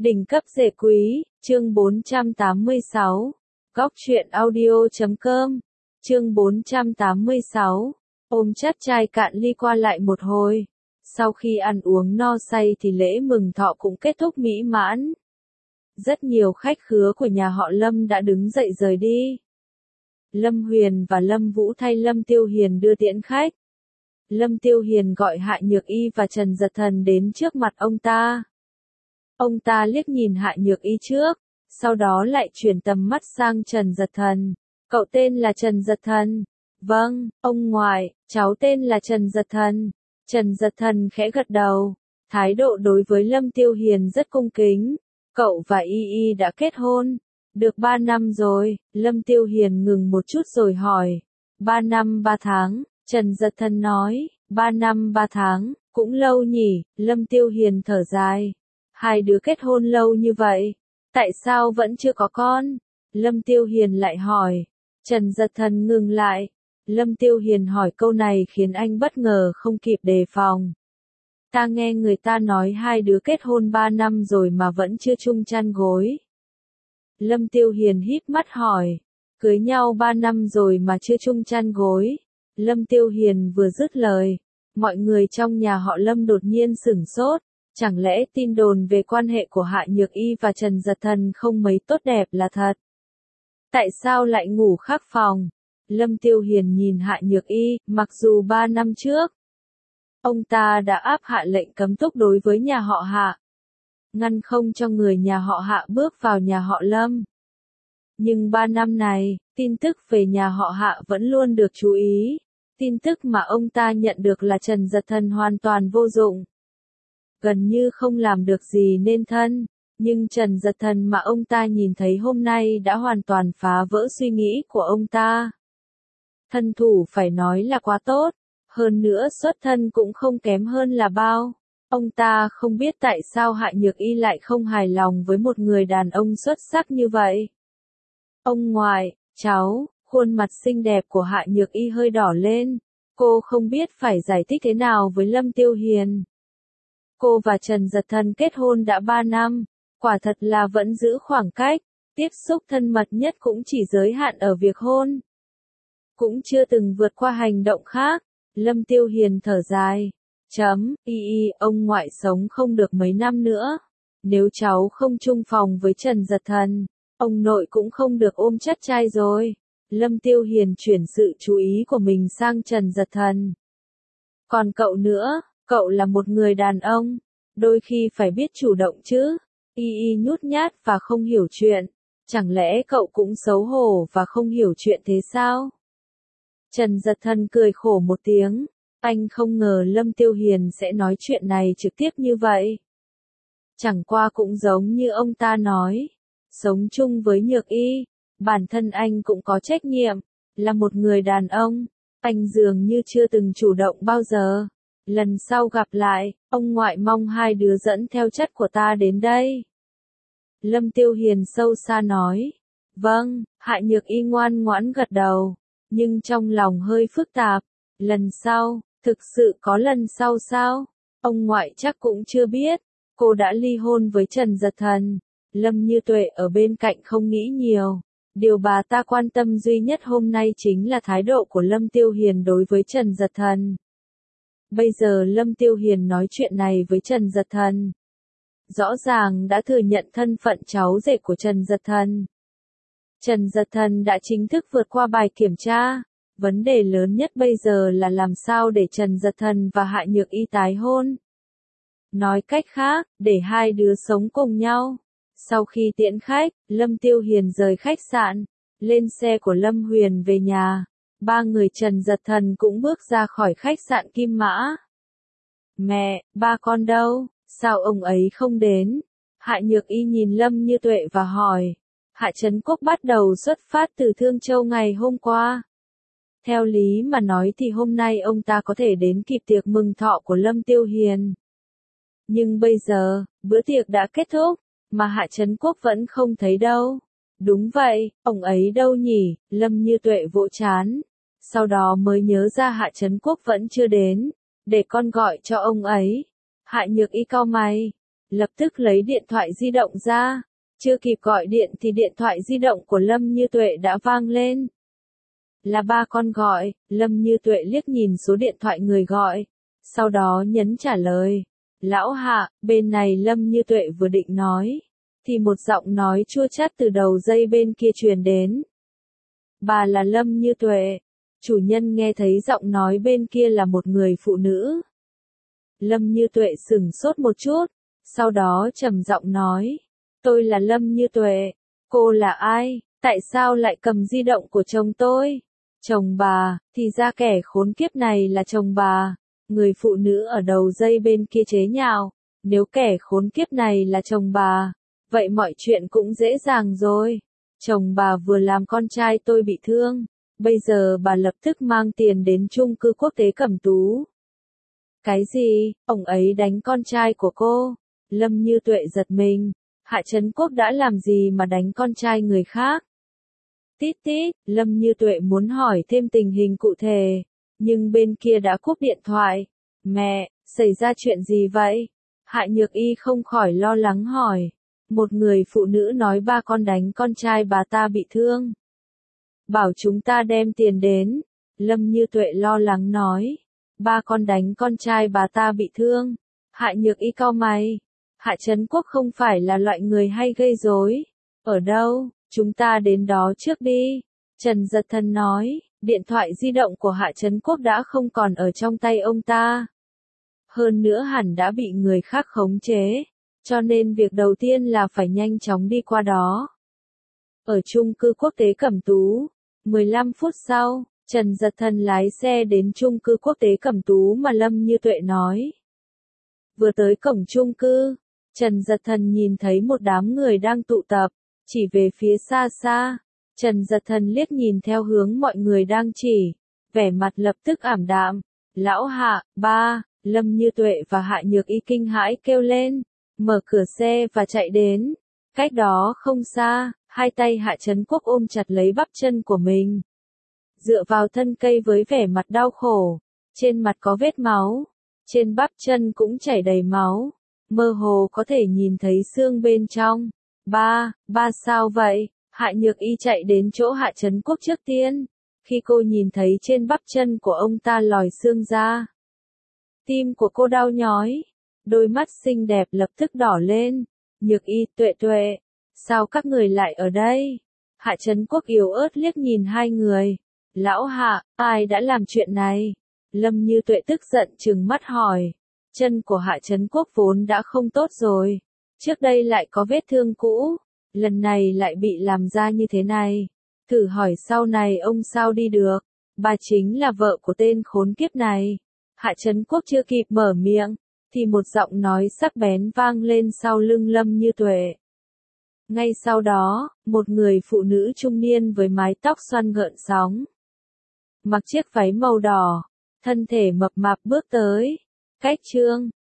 Đỉnh cấp rể quý, chương 486. Góc truyện audio.com. Chương 486. Ôm chắt chai cạn ly qua lại một hồi. Sau khi ăn uống no say thì lễ mừng thọ cũng kết thúc mỹ mãn. Rất nhiều khách khứa của nhà họ Lâm đã đứng dậy rời đi. Lâm Huyền và Lâm Vũ thay Lâm Tiêu Hiền đưa tiễn khách. Lâm Tiêu Hiền gọi Hạ Nhược Y và Trần Giật Thần đến trước mặt ông ta. Ông ta liếc nhìn Hạ Nhược Y trước, sau đó lại chuyển tầm mắt sang Trần Giật Thần. Cậu tên là Trần Giật Thần? Vâng, ông ngoại, cháu tên là Trần Giật Thần. Trần Giật Thần khẽ gật đầu, thái độ đối với Lâm Tiêu Hiền rất cung kính. Cậu và Y Y đã kết hôn, được 3 năm rồi. Lâm Tiêu Hiền ngừng một chút rồi hỏi. 3 năm 3 tháng, Trần Giật Thần nói. 3 năm 3 tháng, cũng lâu nhỉ. Lâm Tiêu Hiền thở dài. Hai đứa kết hôn lâu như vậy, tại sao vẫn chưa có con? Lâm Tiêu Hiền lại hỏi. Trần Giật Thần ngừng lại. Lâm Tiêu Hiền hỏi câu này khiến anh bất ngờ không kịp đề phòng. Ta nghe người ta nói hai đứa kết hôn 3 năm rồi mà vẫn chưa chung chăn gối. Lâm Tiêu Hiền híp mắt hỏi. Cưới nhau 3 năm rồi mà chưa chung chăn gối. Lâm Tiêu Hiền vừa dứt lời, mọi người trong nhà họ Lâm đột nhiên sửng sốt. Chẳng lẽ tin đồn về quan hệ của Hạ Nhược Y và Trần Giật Thần không mấy tốt đẹp là thật? Tại sao lại ngủ khác phòng? Lâm Tiêu Hiền nhìn Hạ Nhược Y, mặc dù 3 năm trước, ông ta đã áp hạ lệnh cấm túc đối với nhà họ Hạ, ngăn không cho người nhà họ Hạ bước vào nhà họ Lâm. Nhưng 3 năm này, tin tức về nhà họ Hạ vẫn luôn được chú ý. Tin tức mà ông ta nhận được là Trần Giật Thần hoàn toàn vô dụng, gần như không làm được gì nên thân. Nhưng Trần Giật Thần mà ông ta nhìn thấy hôm nay đã hoàn toàn phá vỡ suy nghĩ của ông ta. Thân thủ phải nói là quá tốt, hơn nữa xuất thân cũng không kém hơn là bao. Ông ta không biết tại sao Hạ Nhược Y lại không hài lòng với một người đàn ông xuất sắc như vậy. Ông ngoại, cháu, khuôn mặt xinh đẹp của Hạ Nhược Y hơi đỏ lên. Cô không biết phải giải thích thế nào với Lâm Tiêu Hiền. Cô và Trần Giật Thần kết hôn đã 3 năm, quả thật là vẫn giữ khoảng cách, tiếp xúc thân mật nhất cũng chỉ giới hạn ở việc hôn. Cũng chưa từng vượt qua hành động khác. Lâm Tiêu Hiền thở dài. Ông ngoại sống không được mấy năm nữa. Nếu cháu không chung phòng với Trần Giật Thần, ông nội cũng không được ôm chắt trai rồi. Lâm Tiêu Hiền chuyển sự chú ý của mình sang Trần Giật Thần. Còn cậu nữa, cậu là một người đàn ông, đôi khi phải biết chủ động chứ. Y nhút nhát và không hiểu chuyện. Chẳng lẽ cậu cũng xấu hổ và không hiểu chuyện thế sao? Trần Giật Thần cười khổ một tiếng. Anh không ngờ Lâm Tiêu Hiền sẽ nói chuyện này trực tiếp như vậy. Chẳng qua cũng giống như ông ta nói. Sống chung với Nhược Y, bản thân anh cũng có trách nhiệm. Là một người đàn ông, anh dường như chưa từng chủ động bao giờ. Lần sau gặp lại, ông ngoại mong hai đứa dẫn theo chất của ta đến đây. Lâm Tiêu Hiền sâu xa nói. Vâng. Hạ Nhược Y ngoan ngoãn gật đầu, nhưng trong lòng hơi phức tạp. Lần sau, thực sự có lần sau sao? Ông ngoại chắc cũng chưa biết. Cô đã ly hôn với Trần Giật Thần. Lâm Như Tuệ ở bên cạnh không nghĩ nhiều. Điều bà ta quan tâm duy nhất hôm nay chính là thái độ của Lâm Tiêu Hiền đối với Trần Giật Thần. Bây giờ Lâm Tiêu Hiền nói chuyện này với Trần Giật Thần, rõ ràng đã thừa nhận thân phận cháu rể của Trần Giật Thần. Trần Giật Thần đã chính thức vượt qua bài kiểm tra. Vấn đề lớn nhất bây giờ là làm sao để Trần Giật Thần và Hạ Nhược Y tái hôn. Nói cách khác, để hai đứa sống cùng nhau. Sau khi tiễn khách, Lâm Tiêu Hiền rời khách sạn, lên xe của Lâm Huyền về nhà. Ba người Trần Giật Thần cũng bước ra khỏi khách sạn Kim Mã. Mẹ, ba con đâu? Sao ông ấy không đến? Hạ Nhược Y nhìn Lâm Như Tuệ và hỏi. Hạ Trấn Quốc bắt đầu xuất phát từ Thương Châu ngày hôm qua. Theo lý mà nói thì hôm nay ông ta có thể đến kịp tiệc mừng thọ của Lâm Tiêu Hiền. Nhưng bây giờ, bữa tiệc đã kết thúc, mà Hạ Trấn Quốc vẫn không thấy đâu. Đúng vậy, ông ấy đâu nhỉ? Lâm Như Tuệ vỗ trán. Sau đó mới nhớ ra Hạ Trấn Quốc vẫn chưa đến. Để con gọi cho ông ấy. Hạ Nhược Y cau mày. lập tức lấy điện thoại di động ra. Chưa kịp gọi điện thì điện thoại di động của Lâm Như Tuệ đã vang lên. Là ba con gọi, Lâm Như Tuệ liếc nhìn số điện thoại người gọi, sau đó nhấn trả lời. Lão Hạ, bên này Lâm Như Tuệ vừa định nói, thì một giọng nói chua chát từ đầu dây bên kia truyền đến. Bà là Lâm Như Tuệ. Chủ nhân nghe thấy giọng nói bên kia là một người phụ nữ. Lâm Như Tuệ sửng sốt một chút, sau đó trầm giọng nói. Tôi là Lâm Như Tuệ. Cô là ai? Tại sao lại cầm di động của chồng tôi? Chồng bà, thì ra kẻ khốn kiếp này là chồng bà. Người phụ nữ ở đầu dây bên kia chế nhạo. Nếu kẻ khốn kiếp này là chồng bà, vậy mọi chuyện cũng dễ dàng rồi. Chồng bà vừa làm con trai tôi bị thương. Bây giờ bà lập tức mang tiền đến chung cư quốc tế Cẩm Tú. Cái gì? Ông ấy đánh con trai của cô? Lâm Như Tuệ giật mình. Hạ Trấn Quốc đã làm gì mà đánh con trai người khác? Tít tít, Lâm Như Tuệ muốn hỏi thêm tình hình cụ thể, nhưng bên kia đã cúp điện thoại. Mẹ, xảy ra chuyện gì vậy? Hạ Nhược Y không khỏi lo lắng hỏi. Một người phụ nữ nói ba con đánh con trai bà ta bị thương. Bảo chúng ta đem tiền đến. Lâm Như Tuệ lo lắng nói. Ba con đánh con trai bà ta bị thương. Hạ Nhược Y cau mày. Hạ Trấn Quốc không phải là loại người hay gây rối. Ở đâu? Chúng ta đến đó trước đi. Trần Giật Thần nói. Điện thoại di động của Hạ Trấn Quốc đã không còn ở trong tay ông ta. Hơn nữa hẳn đã bị người khác khống chế. Cho nên việc đầu tiên là phải nhanh chóng đi qua đó. Ở chung cư quốc tế Cẩm Tú. 15 phút sau, Trần Giật Thần lái xe đến chung cư quốc tế Cẩm Tú mà Lâm Như Tuệ nói. Vừa tới cổng chung cư, Trần Giật Thần nhìn thấy một đám người đang tụ tập, chỉ về phía xa xa. Trần Giật Thần liếc nhìn theo hướng mọi người đang chỉ, vẻ mặt lập tức ảm đạm. Lão Hạ, ba, Lâm Như Tuệ và Hạ Nhược Y kinh hãi kêu lên, mở cửa xe và chạy đến. Cách đó không xa, hai tay Hạ Trấn Quốc ôm chặt lấy bắp chân của mình. Dựa vào thân cây với vẻ mặt đau khổ, trên mặt có vết máu, trên bắp chân cũng chảy đầy máu, mơ hồ có thể nhìn thấy xương bên trong. Ba sao vậy? Hạ Nhược Y chạy đến chỗ Hạ Trấn Quốc trước tiên, khi cô nhìn thấy trên bắp chân của ông ta lòi xương ra. Tim của cô đau nhói, đôi mắt xinh đẹp lập tức đỏ lên. Nhược Y, Tuệ, sao các người lại ở đây? Hạ Trấn Quốc yếu ớt liếc nhìn hai người. Lão Hạ, ai đã làm chuyện này? Lâm Như Tuệ tức giận trừng mắt hỏi. Chân của Hạ Trấn Quốc vốn đã không tốt rồi. Trước đây lại có vết thương cũ. Lần này lại bị làm ra như thế này. Thử hỏi sau này ông sao đi được? Bà chính là vợ của tên khốn kiếp này. Hạ Trấn Quốc chưa kịp mở miệng, thì một giọng nói sắc bén vang lên sau lưng Lâm Như Tuệ. Ngay sau đó, một người phụ nữ trung niên với mái tóc xoăn gợn sóng, mặc chiếc váy màu đỏ, thân thể mập mạp bước tới. Cách chương